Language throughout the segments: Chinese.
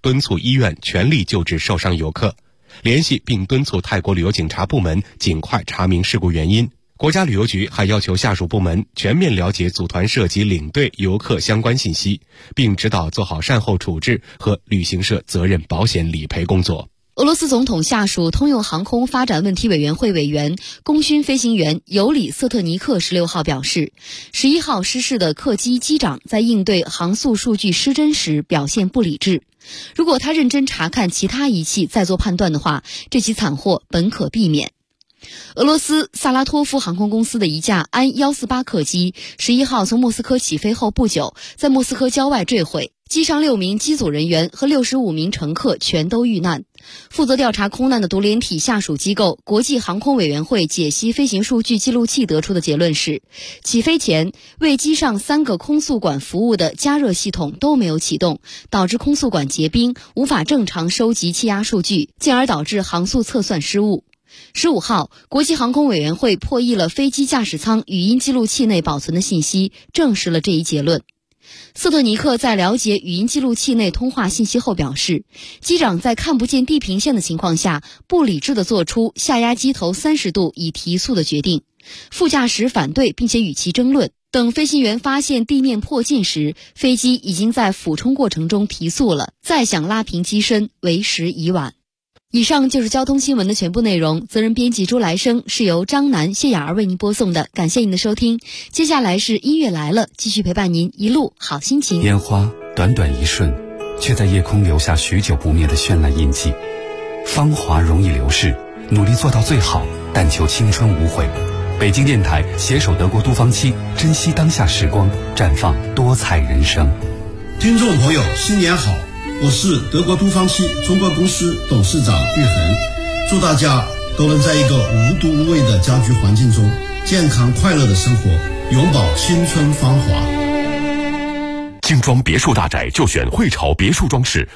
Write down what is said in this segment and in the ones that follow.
敦促医院全力救治受伤游客，联系并敦促泰国旅游警察部门尽快查明事故原因。国家旅游局还要求下属部门全面了解组团涉及领队游客相关信息，并指导做好善后处置和旅行社责任保险理赔工作。 俄罗斯总统下属通用航空发展问题委员会委员、功勋飞行员尤里·瑟特尼克16号表示，11号失事的客机机长在应对航速数据失真时表现不理智。如果他认真查看其他仪器再做判断的话，这起惨祸本可避免。俄罗斯萨拉托夫航空公司的一架安148客机11号从莫斯科起飞后不久，在莫斯科郊外坠毁，机上6名机组人员和65名乘客全都遇难。负责调查空难的独联体下属机构国际航空委员会解析飞行数据记录器得出的结论是，起飞前为机上3个空速管服务的加热系统都没有启动，导致空速管结冰，无法正常收集气压数据，进而导致航速测算失误。15号，国际航空委员会破译了飞机驾驶舱语音记录器内保存的信息，证实了这一结论。瑟特尼克在了解语音记录器内通话信息后表示，机长在看不见地平线的情况下，不理智地做出下压机头30度以提速的决定。副驾驶反对并且与其争论，等飞行员发现地面迫近时，飞机已经在俯冲过程中提速了，再想拉平机身为时已晚。以上就是交通新闻的全部内容，责任编辑朱来生，是由张楠、谢雅儿为您播送的，感谢您的收听。接下来是音乐来了，继续陪伴您一路好心情。 烟花短短一瞬，却在夜空留下许久不灭的绚烂印记。芳华容易流逝，努力做到最好，但求青春无悔。北京电台携手德国都芳期，珍惜当下时光，绽放多彩人生。 听众朋友，新年好！我是德国都芳期中国公司董事长玉恒，祝大家都能在一个无毒无味的家居环境中健康快乐的生活，永葆青春芳华。 精装别墅大宅就选汇潮别墅装饰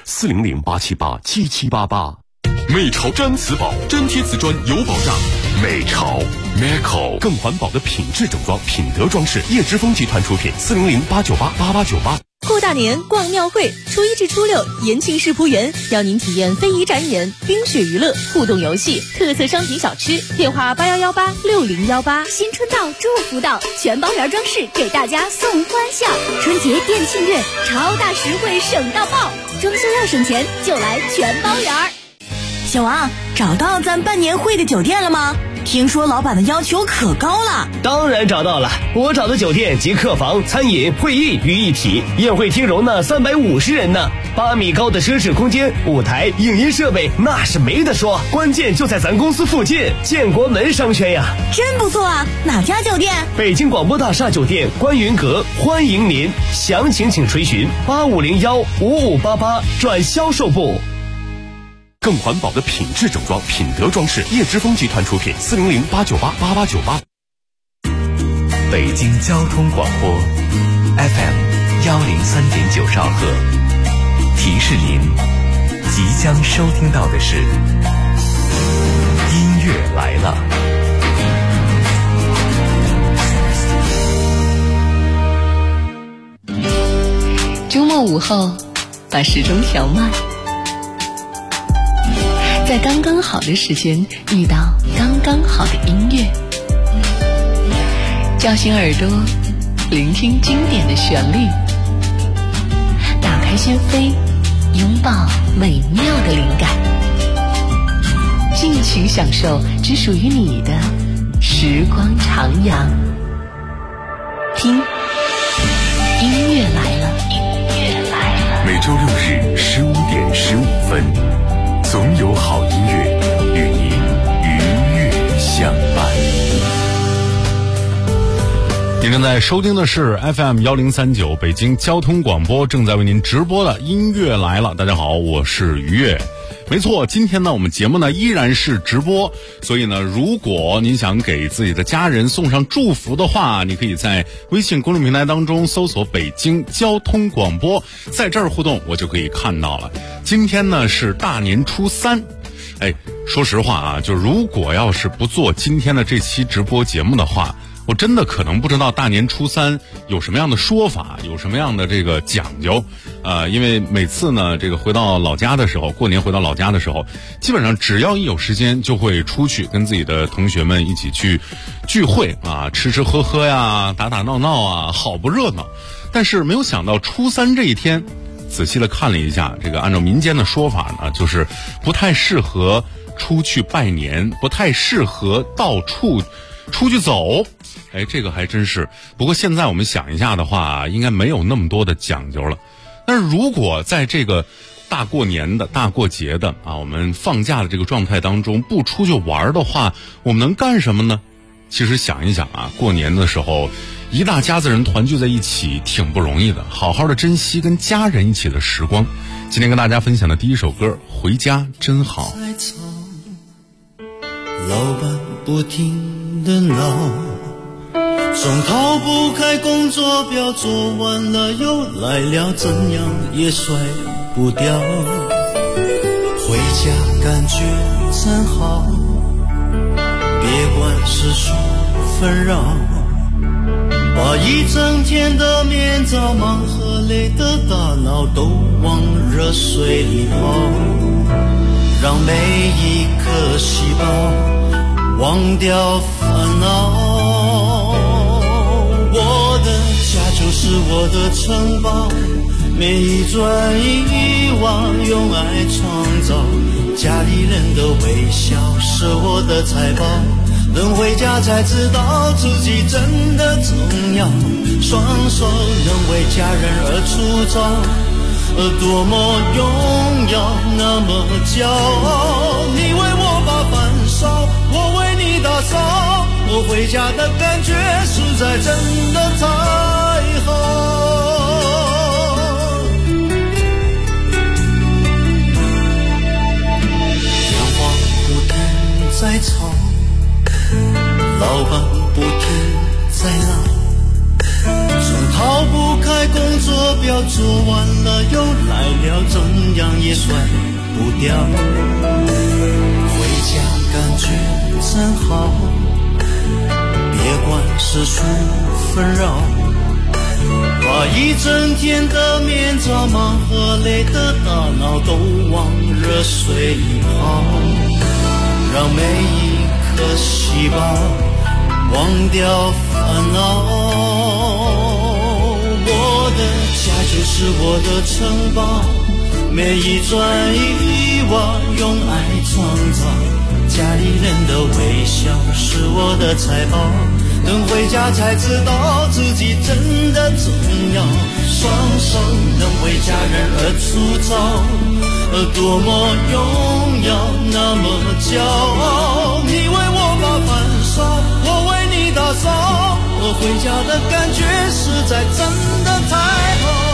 ，400-878-7788。美潮毡瓷宝，粘贴瓷砖有保障。美潮 Meco 更环保的品质整装，品德装饰，叶之峰集团出品，400-898-8898。 过大年逛庙会，初1至初6，延庆世仆园邀您体验非遗展演、冰雪娱乐、互动游戏、特色商品小吃。电话81186018。 新春到，祝福到，全包园装饰给大家送欢笑。春节店庆月，超大实惠，省到爆！装修要省钱，就来全包园。 小王，找到咱办年会的酒店了吗？听说老板的要求可高了。 当然找到了，我找的酒店集客房、餐饮、会议于一体，宴会厅容纳350人呢，8米高的奢侈空间，舞台、影音设备那是没得说，关键就在咱公司附近，建国门商圈呀。 真不错啊，哪家酒店？ 北京广播大厦酒店观云阁，欢迎您，详情请垂询8501-5588转销售部。 更环保的品质整装，品德装饰，叶之峰集团出品，400-898-8898。 北京交通广播 FM 103.9兆赫，提示您即将收听到的是音乐来了。 周末午后，把时钟调慢，在刚刚好的时间遇到刚刚好的音乐，叫醒耳朵，聆听经典的旋律，打开心扉，拥抱美妙的灵感，尽情享受只属于你的时光徜徉。听，音乐来了，音乐来了。 每周6日15点15分，总有好音乐与你愉悦相伴。 您正在收听的是 FM 1039北京交通广播，正在为您直播的音乐来了。大家好，我是于悦。没错，今天呢我们节目呢依然是直播，所以呢如果您想给自己的家人送上祝福的话，你可以在微信公众平台当中搜索北京交通广播，在这儿互动我就可以看到了。今天呢是大年初3，说实话啊，就如果要是不做今天的这期直播节目的话， 我真的可能不知道大年初三有什么样的说法，有什么样的这个讲究，因为每次呢，这个回到老家的时候，过年回到老家的时候，基本上只要一有时间就会出去跟自己的同学们一起去聚会啊，吃吃喝喝呀，打打闹闹啊，好不热闹。但是没有想到初三这一天，仔细的看了一下，这个按照民间的说法呢，就是不太适合出去拜年，不太适合到处出去走。这个还真是。不过现在我们想一下的话，应该没有那么多的讲究了。但是如果在这个大过年的大过节的啊，我们放假的这个状态当中不出去玩的话，我们能干什么呢？其实想一想啊，过年的时候一大家子人团聚在一起挺不容易的，好好的珍惜跟家人一起的时光。今天跟大家分享的第一首歌《回家真好》。 老板不停地闹，总逃不开工作表，做完了又来了，怎样也甩不掉。回家感觉真好，别管世俗纷扰，把一整天的面罩忙和累的大脑都往热水里泡，让每一颗细胞忘掉烦恼。我的家就是我的城堡，每一砖一瓦用爱创造，家里人的微笑是我的财宝，能回家才知道自己真的重要，双手能为家人而出招，多么荣耀，那么骄傲。你为我把饭烧，我为你打扫，我回家的感觉实在真的太好。电话不停在吵，老板不停在闹，总逃不开工作表，做完了又来了，怎样也甩不掉。回家感觉真好，别管世俗纷扰，把一整天的面罩忙和累的大脑都往热水里泡，让每一颗细胞忘掉烦恼。我的家就是我的城堡，每一砖一瓦用爱创造，家里人的微笑是我的财宝，能回家才知道自己真的重要，双手能为家人而出招，多么荣耀，那么骄傲。你为我把饭烧，我为你打扫，我回家的感觉实在真的太好。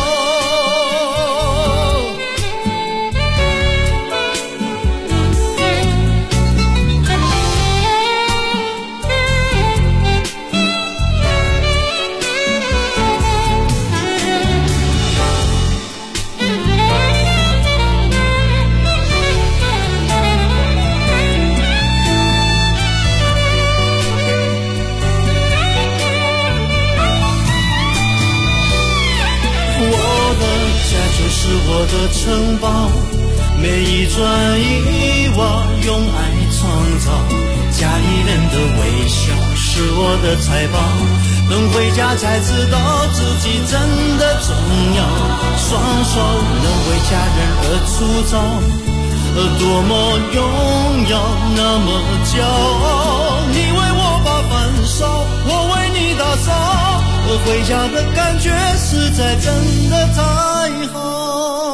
是我的城堡，每一砖一瓦用爱创造，家里人的微笑是我的财宝，能回家才知道自己真的重要，双手能为家人而出招，多么荣耀，那么骄傲。你为我把饭烧，我为你打扫，我回家的感觉实在真的太好。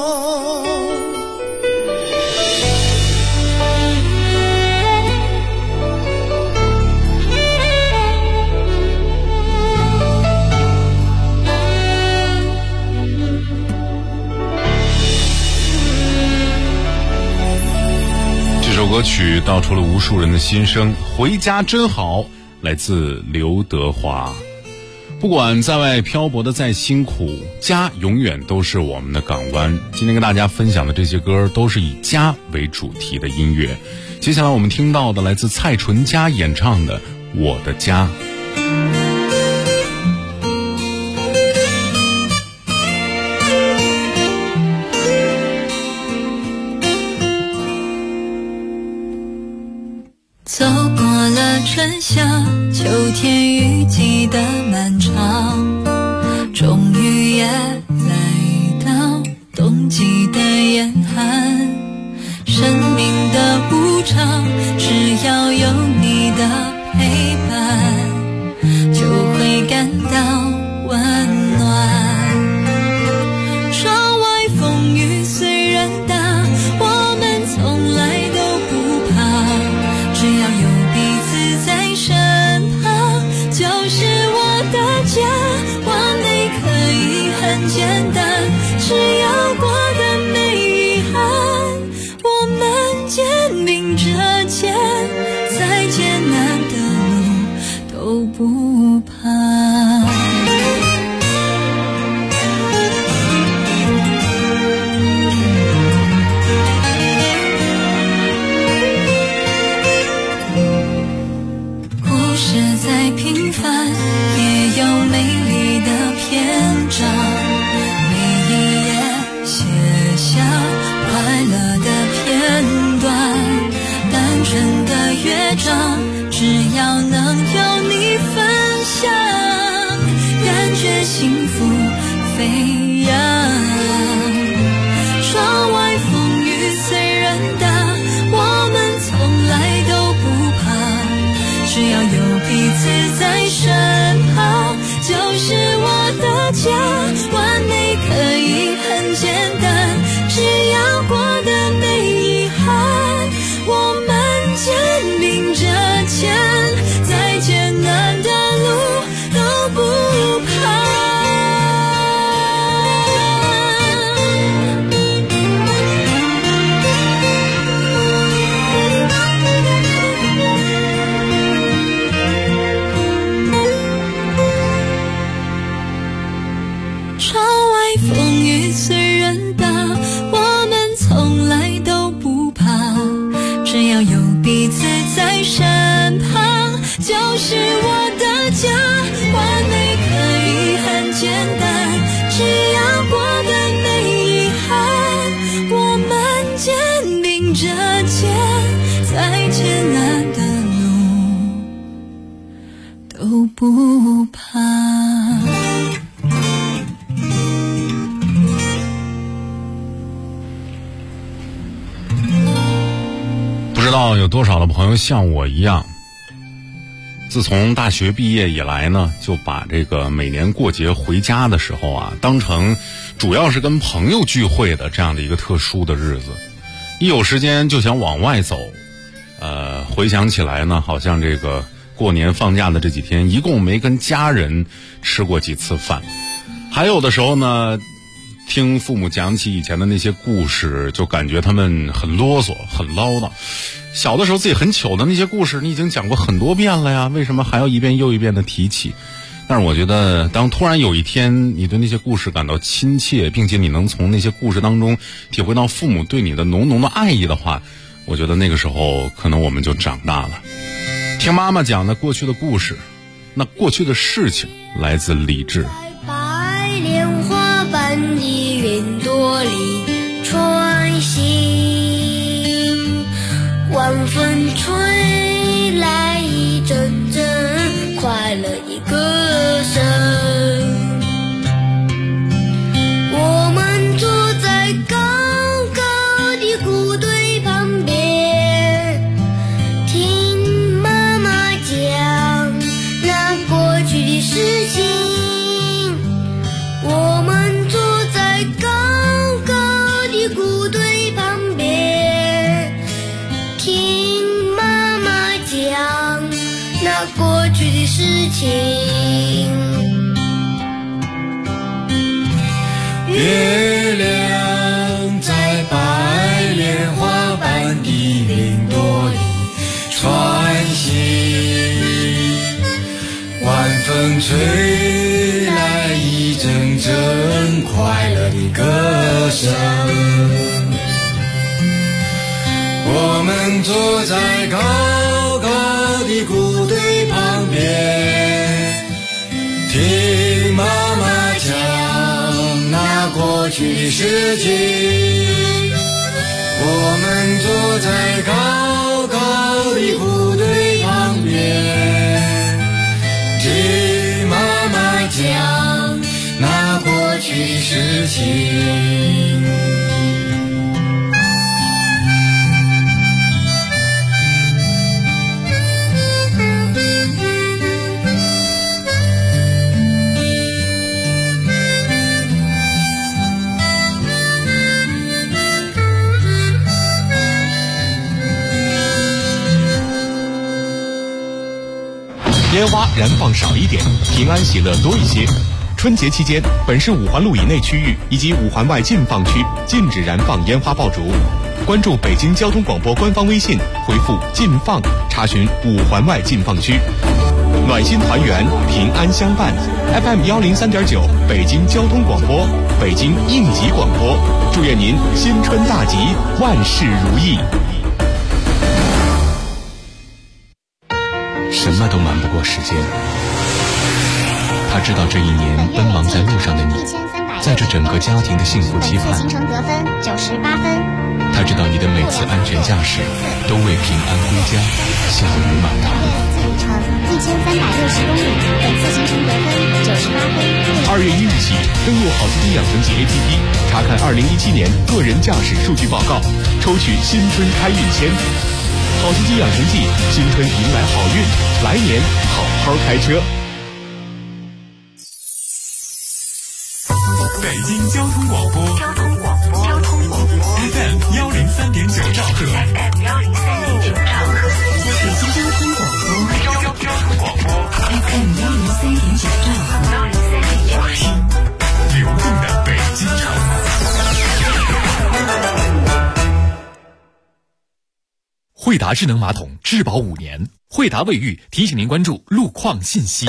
这首歌曲道出了无数人的心声，回家真好，来自刘德华。不管在外漂泊的再辛苦，家永远都是我们的港湾。今天跟大家分享的这些歌都是以家为主题的音乐。接下来我们听到的来自蔡淳佳演唱的《我的家》。 走过了春夏秋天雨季的漫长，终于也来到冬季的严寒。生命的无常，只要有你的陪伴，就会感到温暖。窗外风雨虽然大，我们从来都不怕，只要有彼此在身旁，就是我的家。完美可以很简单，只要过得没遗憾，我们肩并着肩，再艰难的路都不怕。故事再平凡，也有美丽的篇章，每一页写下快乐的片段，单纯的乐章，只要能有你分享，感觉幸福飞扬。窗外风雨虽然大，我们从来都不怕，只要有彼此在身旁，就是我的家。完美可以很简单，只要过得没遗憾，我们肩并着肩，再艰难的路都不怕。窗外风雨虽然大，我们从来都不怕，只要有彼此在身旁，就是我的家。完美可以很简单，只要过得没遗憾，我们肩并着肩，再艰难的路都不怕。 不知道有多少的朋友像我一样，自从大学毕业以来呢，就把这个每年过节回家的时候啊，当成主要是跟朋友聚会的这样的一个特殊的日子。一有时间就想往外走，回想起来呢，好像这个过年放假的这几天，一共没跟家人吃过几次饭。还有的时候呢，听父母讲起以前的那些故事，就感觉他们很啰嗦很唠叨。小的时候自己很糗的那些故事你已经讲过很多遍了呀，为什么还要一遍又一遍的提起？但是我觉得当突然有一天你对那些故事感到亲切，并且你能从那些故事当中体会到父母对你的浓浓的爱意的话，我觉得那个时候可能我们就长大了。听妈妈讲的过去的故事，那过去的事情来自李志。 白莲花般的云朵里穿行，晚风吹来一阵阵快乐的歌声，我们坐在高高的谷堆旁边，听妈妈讲那过去的事情。我们坐在高高的谷堆旁边，听妈妈讲那过去的事情。 月亮在白莲花般的云朵里穿行，晚风吹来一阵阵快乐的歌声，我们坐在高高的谷堆旁边，听妈妈讲那过去的事情。我们坐在高高的谷堆事情。 烟花燃放少一点，平安喜乐多一些。春节期间，本市5环路以内区域以及5环外禁放区禁止燃放烟花爆竹。关注北京交通广播官方微信，回复“禁放”查询5环外禁放区。暖心团圆，平安相伴。FM 103.9，北京交通广播，北京应急广播，祝愿您新春大吉，万事如意。什么都瞒不过时间。他知道这一年奔忙在路上的你，在这整个家庭的幸福期盼。 行程得分98分。 他知道你的每次安全驾驶都为平安归家笑语满堂。 自旅程1360公里，本次行程得分98分。 2月1日起，登录好司机养成记 APP， 查看2017年个人驾驶数据报告，抽取新春开运签。好司机养成记，新春迎来好运，来年好好开车。 北京交通广播FM 103.9兆赫， 北京交通广播 FM 103.9兆赫， 流动的北京城。惠达智能马桶质保5年，惠达卫浴提醒您关注路况信息。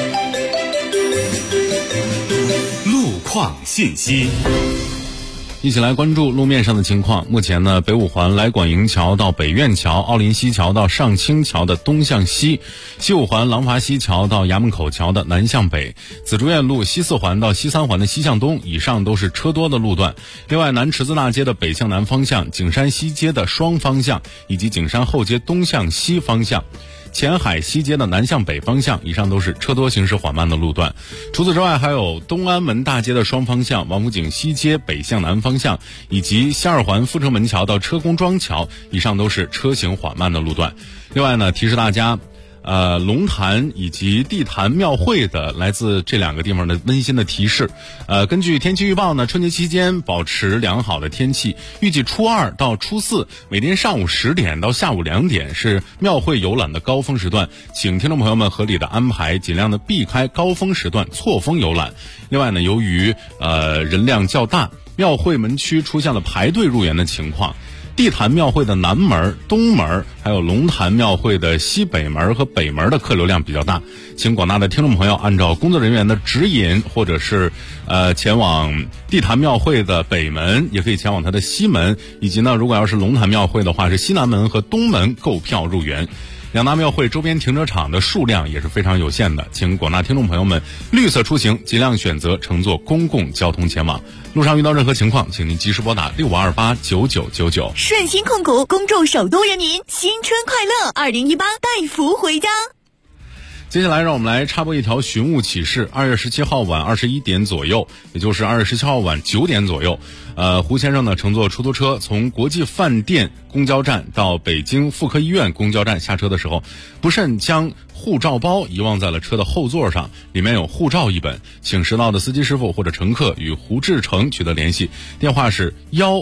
路况信息， 一起来关注路面上的情况。目前呢，北5环来广营桥到北苑桥、奥林西桥到上清桥的东向西，西5环廊坊西桥到衙门口桥的南向北，紫竹院路西4环到西3环的西向东，以上都是车多的路段。另外，南池子大街的北向南方向、景山西街的双方向以及景山后街东向西方向、前海西街的南向北方向，以上都是车多行驶缓慢的路段。除此之外，还有东安门大街的双方向、王府井西街北向南方向，以及西2环阜成门桥到车公庄桥，以上都是车行缓慢的路段。另外呢，提示大家龙潭以及地坛庙会的来自这2个地方的温馨的提示。根据天气预报呢，春节期间保持良好的天气，预计初2到初4每天上午10点到下午2点是庙会游览的高峰时段，请听众朋友们合理的安排，尽量的避开高峰时段错峰游览。另外呢，由于人量较大，庙会门区出现了排队入园的情况。地坛庙会的南门、东门，还有龙潭庙会的西北门和北门的客流量比较大，请广大的听众朋友按照工作人员的指引，或者是前往地坛庙会的北门，也可以前往它的西门，以及呢，如果要是龙潭庙会的话，是西南门和东门购票入园。两大庙会周边停车场的数量也是非常有限的，请广大听众朋友们绿色出行，尽量选择乘坐公共交通前往。路上遇到任何情况，请您及时拨打65289999。 顺鑫控股恭祝首都人民新春快乐，2018带福回家。 接下来让我们来插播一条寻物启事。2月17号晚21点左右，也就是2月17号晚9点左右，胡先生呢乘坐出租车从国际饭店公交站到北京妇科医院公交站下车的时候，不慎将护照包遗忘在了车的后座上，里面有护照一本，请识到的司机师傅或者乘客与胡志成取得联系，电话是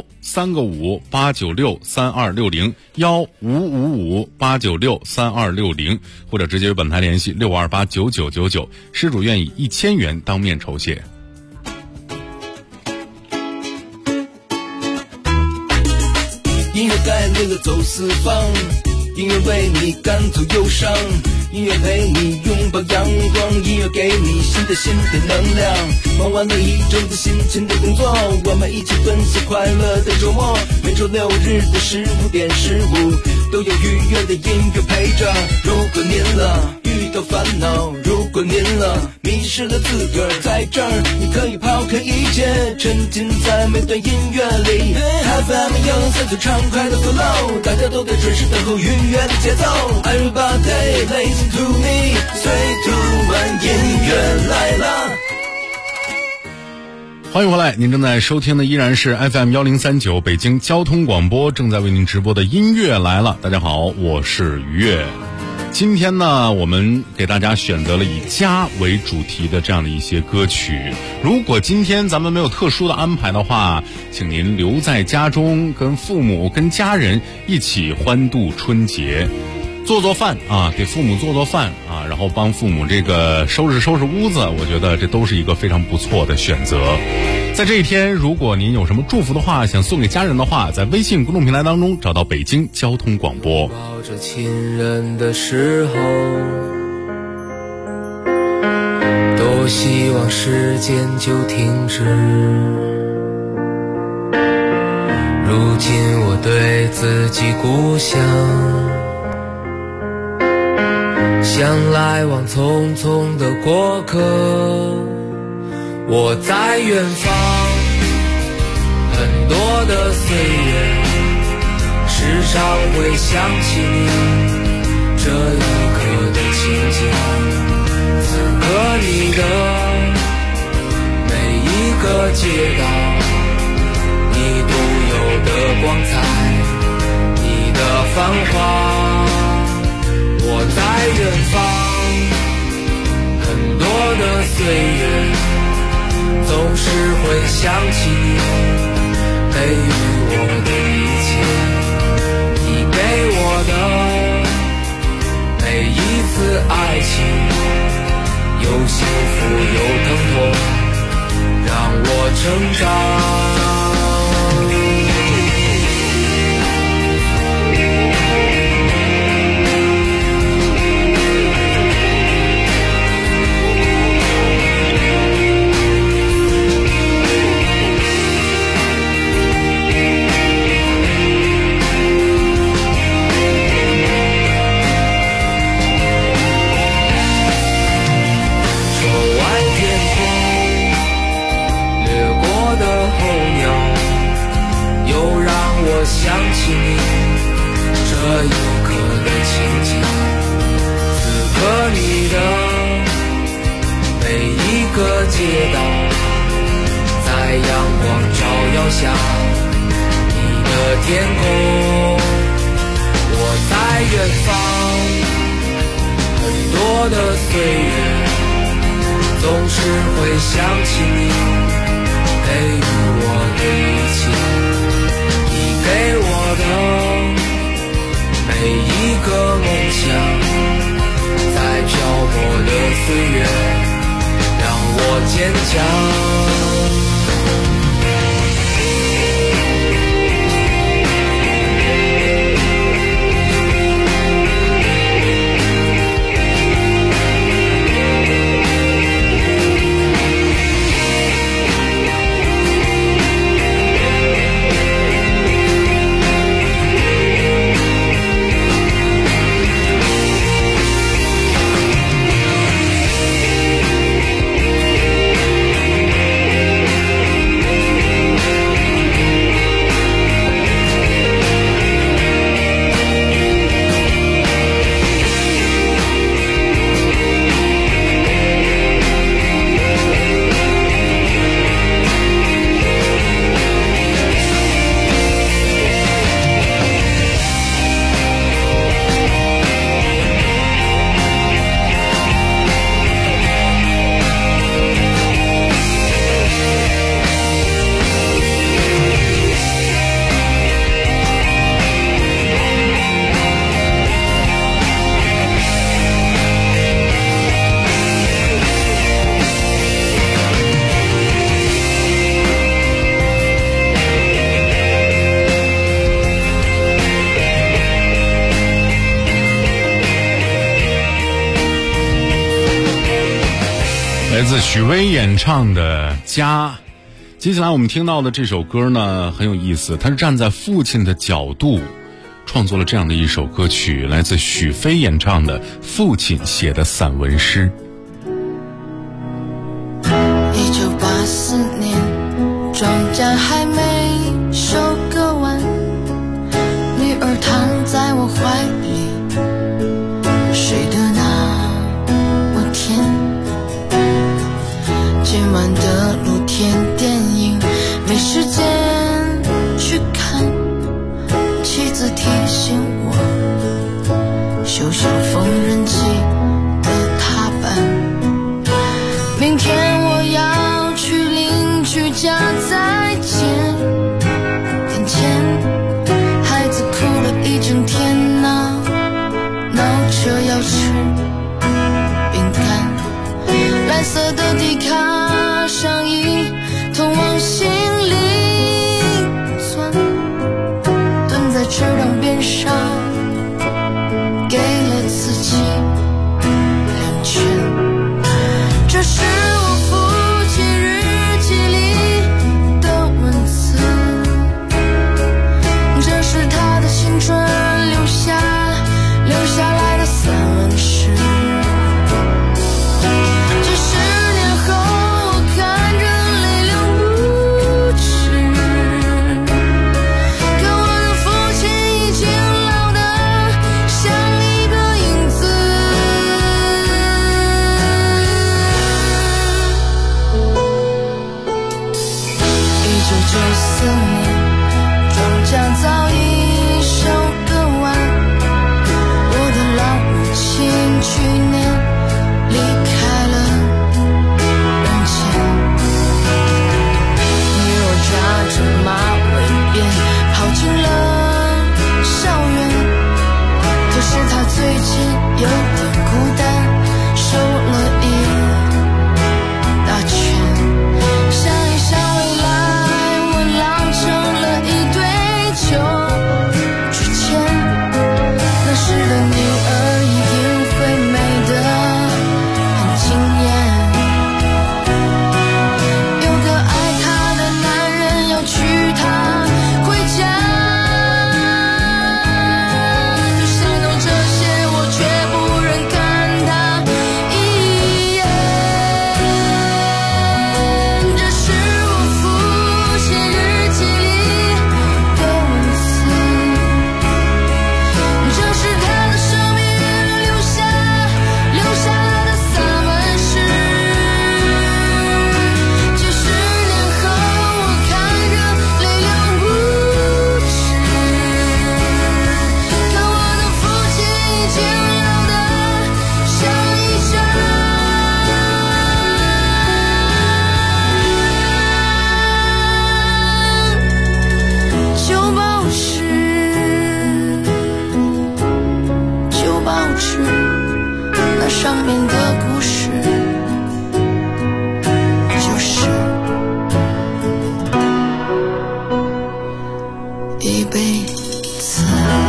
13558963260 15558963260，或者直接与本台联系65289999，失主愿以1000元当面酬谢。 音乐带领了走四方，音乐为你赶走忧伤，音乐陪你拥抱阳光，音乐给你新的能量。忙完了一周的辛勤的工作，我们一起分享快乐的周末。每周6日的15点15，都有愉悦的音乐陪着。如果您遇到烦恼，如果您迷失了自个儿，在这儿你可以抛开一切，沉浸在每段音乐里。FM 103最畅快的 flow， 大家都在准时等候愉悦的节奏。Everybody listen to me， 最突然音乐来了。 欢迎回来，您正在收听的依然是 FM1039 北京交通广播正在为您直播的音乐来了。大家好，我是于越。今天呢，我们给大家选择了以家为主题的这样的一些歌曲。如果今天咱们没有特殊的安排的话，请您留在家中，跟父母跟家人一起欢度春节，做做饭啊，给父母做做饭啊，然后帮父母这个收拾收拾屋子，我觉得这都是一个非常不错的选择。在这一天，如果您有什么祝福的话想送给家人的话，在微信公众平台当中找到北京交通广播。 抱着亲人的时候，多希望时间就停止。如今我对自己故乡，像来往匆匆的过客。我在远方，很多的岁月，时常会想起你这一刻的情景。此刻你的每一个街道，你独有的光彩，你的繁华。我在远方，很多的岁月，总是会想起你给予我的一切，你给我的每一次爱情，有幸福有疼痛，让我成长。想起你这一刻的情景，此刻你的每一个街道，在阳光照耀下，你的天空。我在远方，很多的岁月，总是会想起你给予我的一切，给我的每一个梦想，在漂泊的岁月，让我坚强。 来自许巍演唱的《家》。接下来我们听到的这首歌呢很有意思，它是站在父亲的角度创作了这样的一首歌曲，来自许飞演唱的《父亲写的散文诗》。 1984年，庄稼还没收割完，女儿躺在我怀里，睡得那么甜，今晚的露天电却让边上给了自己2拳。这是我父亲日记里的文字，这是他的青春留下来的散文诗。几十年后我看着泪流不止，可我的父亲已经老得像一个影子。1994年庄稼早已收割完，我的老母亲去年离开了人间。女儿扎着马尾辫跑进了校园，可是她最近有点孤单，瘦了一大圈。想一想未来，我老成了一堆旧纸钱，那时的女儿一定会美得很惊艳。有个爱她的男人要娶她回家，可心中这些我却不忍看她一眼。这是我父亲日记里的文字，这是他的生命留下来的散文诗。几十年后我看着泪流不止，可我的父亲已经老得像一张旧报纸，旧报纸，那上面的故事就是一辈子。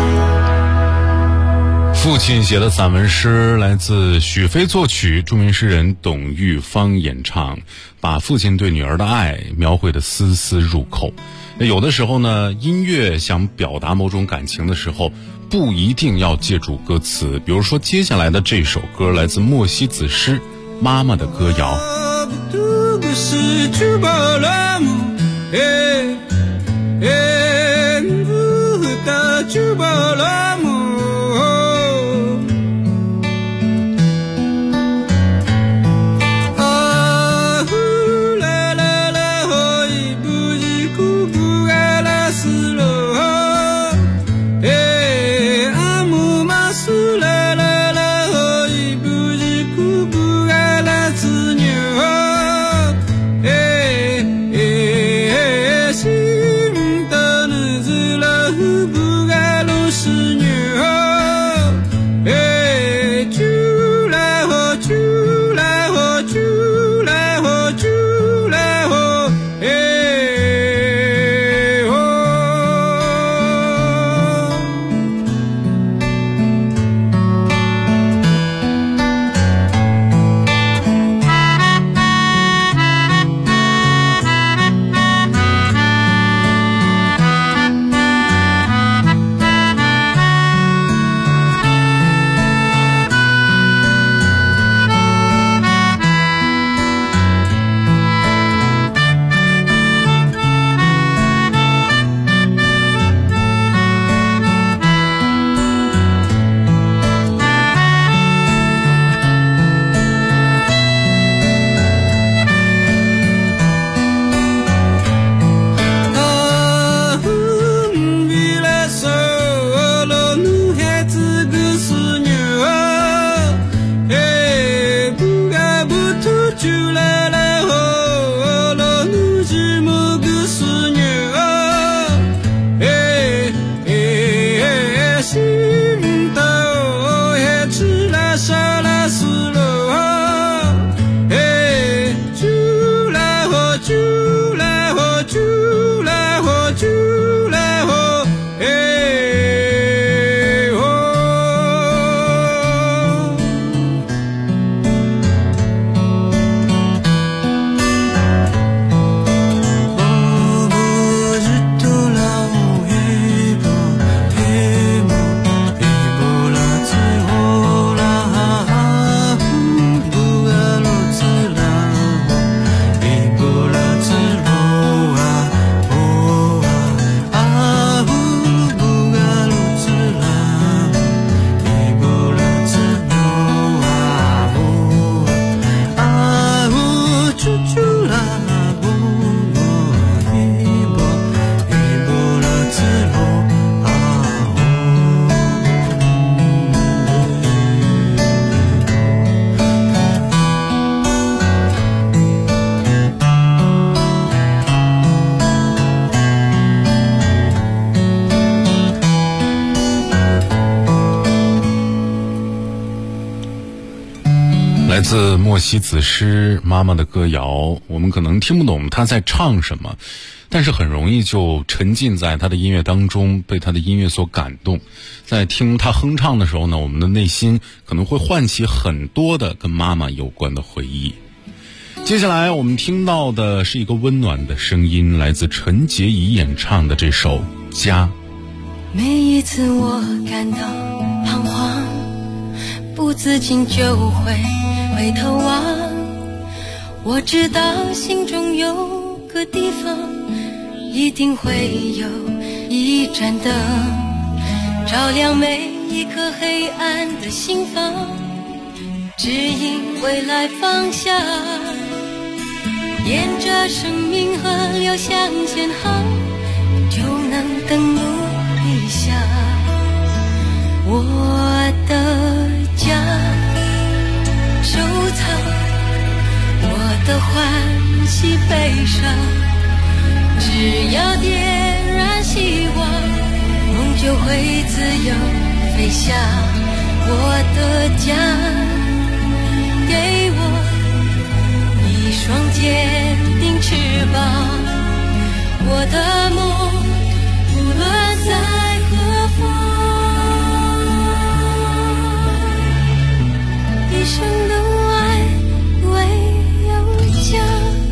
父亲写的散文诗来自许飞作曲，著名诗人董玉芳演唱，把父亲对女儿的爱描绘得丝丝入扣。有的时候呢，音乐想表达某种感情的时候，不一定要借助歌词。比如说接下来的这首歌来自莫西子诗《妈妈的歌谣》。 出来喝，出来喝，哎。 来自莫西子诗妈妈的歌谣，我们可能听不懂她在唱什么，但是很容易就沉浸在她的音乐当中，被她的音乐所感动。在听她哼唱的时候呢，我们的内心可能会唤起很多的跟妈妈有关的回忆。接下来我们听到的是一个温暖的声音，来自陈洁仪演唱的这首《家》。 每一次我感到彷徨，不自禁就会回头望，我知道心中有个地方，一定会有一盏灯，照亮每一颗黑暗的心房，指引未来方向，沿着生命河流向前航，就能登陆理想。我的家收藏我的欢喜悲伤，只要点燃希望，梦就会自由飞翔。我的家给我一双坚定翅膀，我的梦无论在何方，一生的爱唯有家。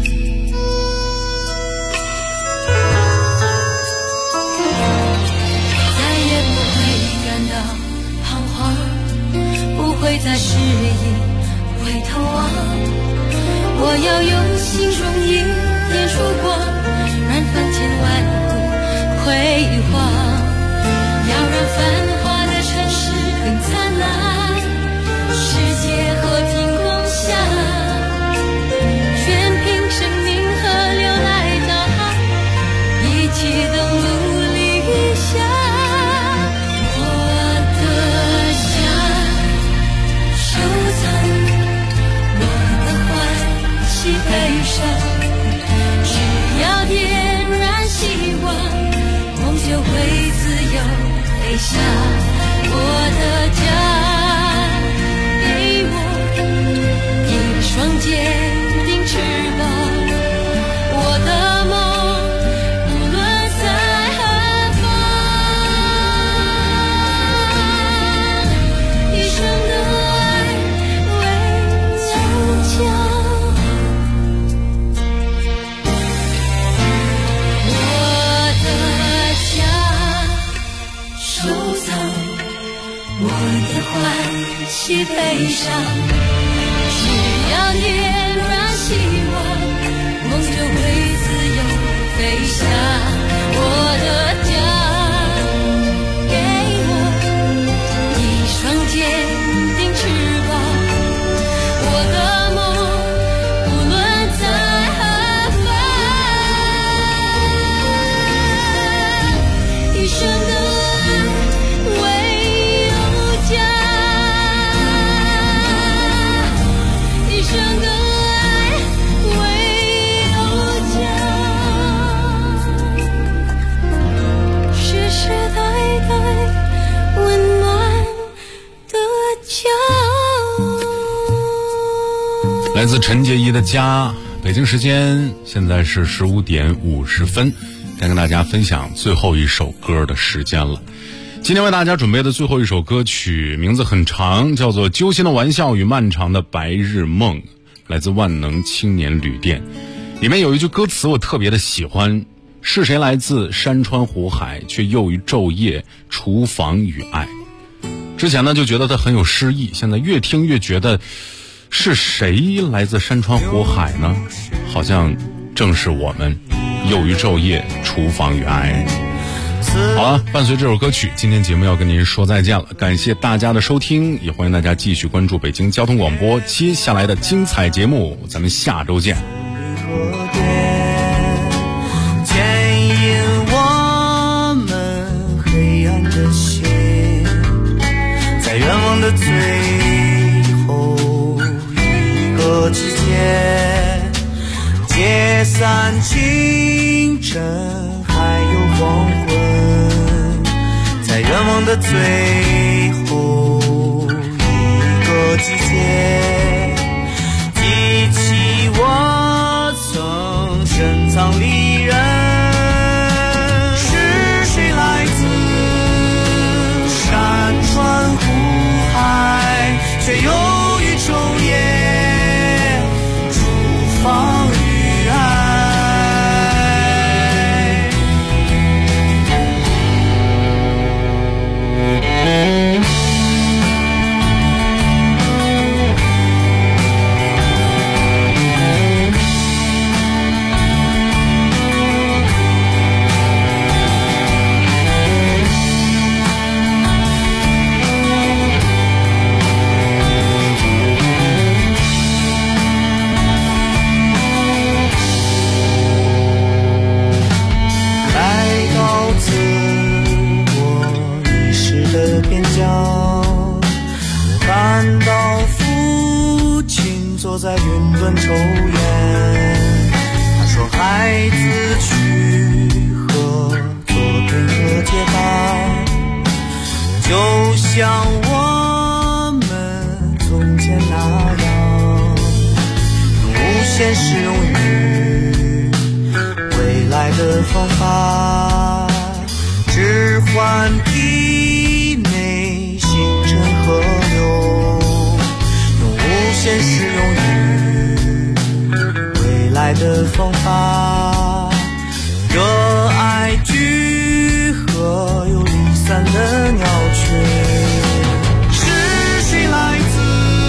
再也不会感到彷徨，不会再迟疑回头望，我要用心中一点曙光，燃翻千万户辉煌，要让繁华的城市更灿烂，世界和平共享，全凭生命河流来导航，一起登陆理想。我的家收藏我的欢喜悲伤，只要点燃希望，梦就会自由飞翔。我的家给我一双坚定翅膀，我的梦无论在何方，一生的爱唯有家。我的家收藏我的欢喜悲伤，只要点燃希望，梦就会自由飞翔。我的家给我一双坚定翅膀，我的梦无论在何方，一生的来自陈洁仪的家。北京时间现在是15点50分，该跟大家分享最后一首歌的时间了。今天为大家准备的最后一首歌曲名字很长，叫做《揪心的玩笑与漫长的白日梦》，来自万能青年旅店。里面有一句歌词我特别的喜欢，是谁来自山川湖海，却又于昼夜厨房与爱。之前呢就觉得它很有诗意，现在越听越觉得是谁来自山川湖海呢？好像正是我们，又于昼夜厨房与爱。好了，伴随这首歌曲，今天节目要跟您说再见了，感谢大家的收听，也欢迎大家继续关注北京交通广播接下来的精彩节目，咱们下周见。 牵引我们黑暗的心，在愿望的最后一个季节，解散清晨还有黄昏，在愿望的最后一个季节， 藏离人。是谁来自山川湖海，却又于昼夜逐放于爱。看到父亲坐在云端抽烟，他说孩子去和昨天和解吧，就像我们从前那样，用无限适用于未来的方法，置换体内星辰河流，用无限适用于未来的方法，热爱聚合又离散的鸟雀。是谁来自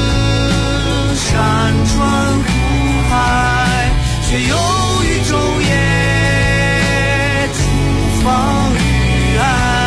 山川湖海，却又于昼夜逐放于爱。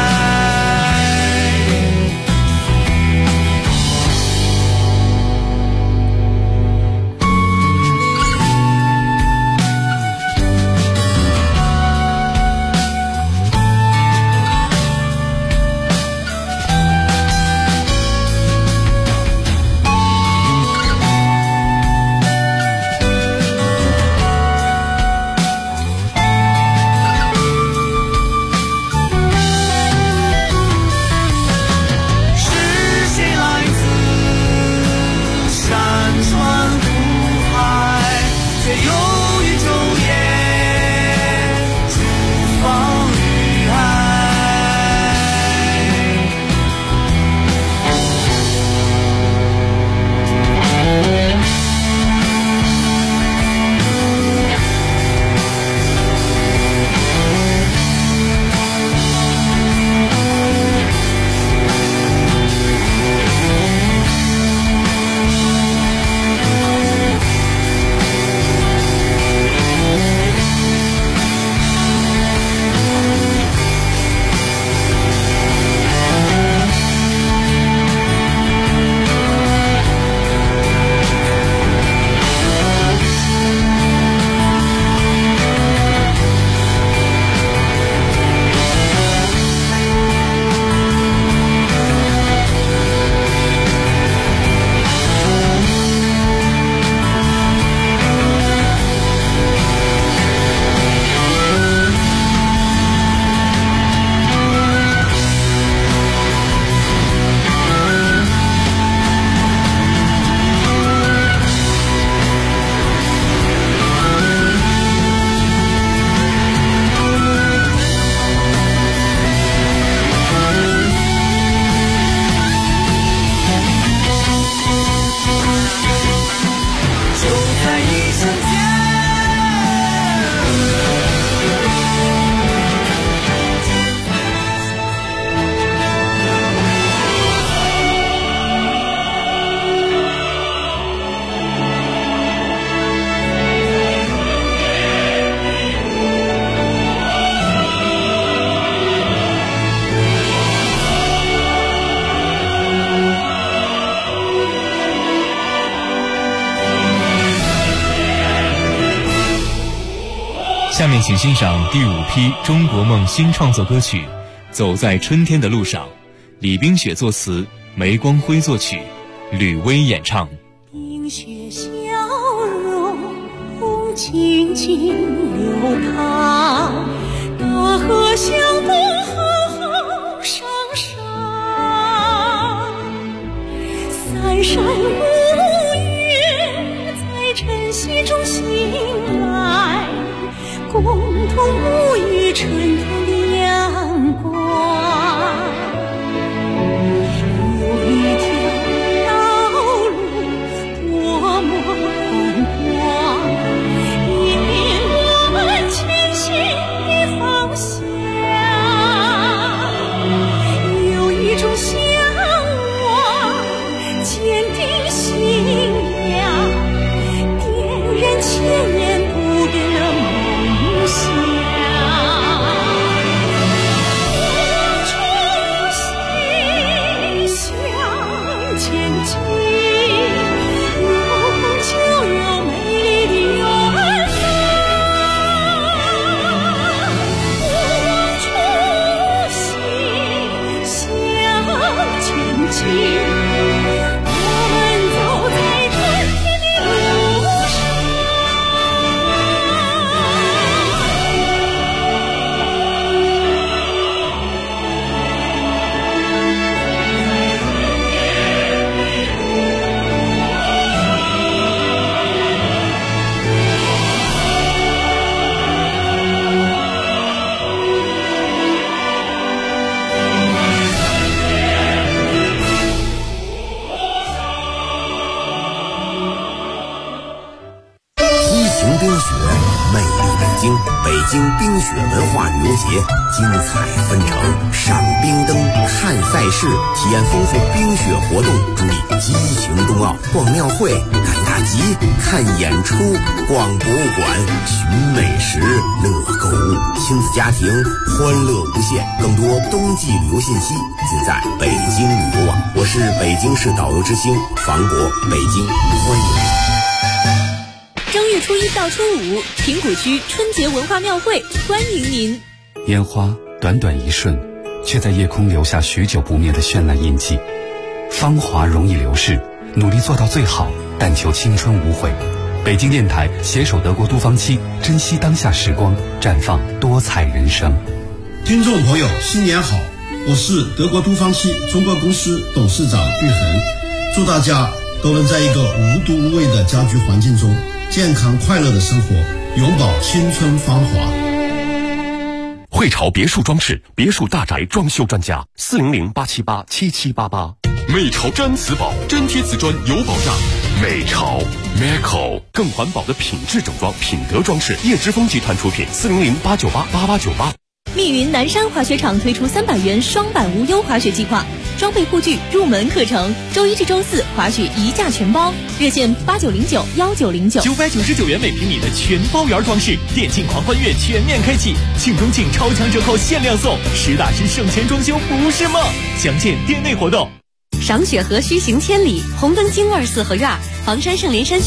下面请欣赏第5批中国梦新创作歌曲《走在春天的路上》，李冰雪作词，梅光辉作曲，吕薇演唱。 冰雪消融，风轻轻流淌，大河向东浩浩上升，三山五岳在晨曦中醒来，古同沐浴春天的阳光。有一条道路多么宽广，引领我们前行的方向。有一种向往，坚定信仰，点燃千年不变的梦想。我初心向前进，有梦就有美丽的远方。我初心向前进。 北京冰雪文化旅游节精彩纷呈，赏冰灯、看赛事，体验丰富冰雪活动。注意激情冬奥，逛庙会、赶大集、看演出、逛博物馆、寻美食、乐购物，亲子家庭欢乐无限。更多冬季旅游信息尽在北京旅游网。我是北京市导游之星房国，北京欢迎你。 正月初一到初五，平谷区春节文化庙会欢迎您。 烟花短短一瞬，却在夜空留下许久不灭的绚烂印记。芳华容易流逝，努力做到最好，但求青春无悔。北京电台携手德国都芳期，珍惜当下时光，绽放多彩人生。 听众朋友，新年好！我是德国都芳期中国公司董事长玉恒，祝大家都能在一个无毒无味的家居环境中健康快乐的生活，永葆青春芳华。 汇潮别墅装饰，别墅大宅装修专家，400-878-7788。美潮真瓷宝，真贴瓷砖有保障。美潮 Meco 更环保的品质整装，品德装饰，叶之峰集团出品，400-898-8898。 密云南山滑雪场推出300元双板无忧滑雪计划，装备护具、入门课程，周一至周四滑雪一价全包，热线8909-1909，999元每平米的全包圆装饰，电竞狂欢月全面开启，庆中庆超强折扣限量送，实打实省钱装修不是梦，详见店内活动。赏雪河须行千里，红灯京24合院，房山圣莲山。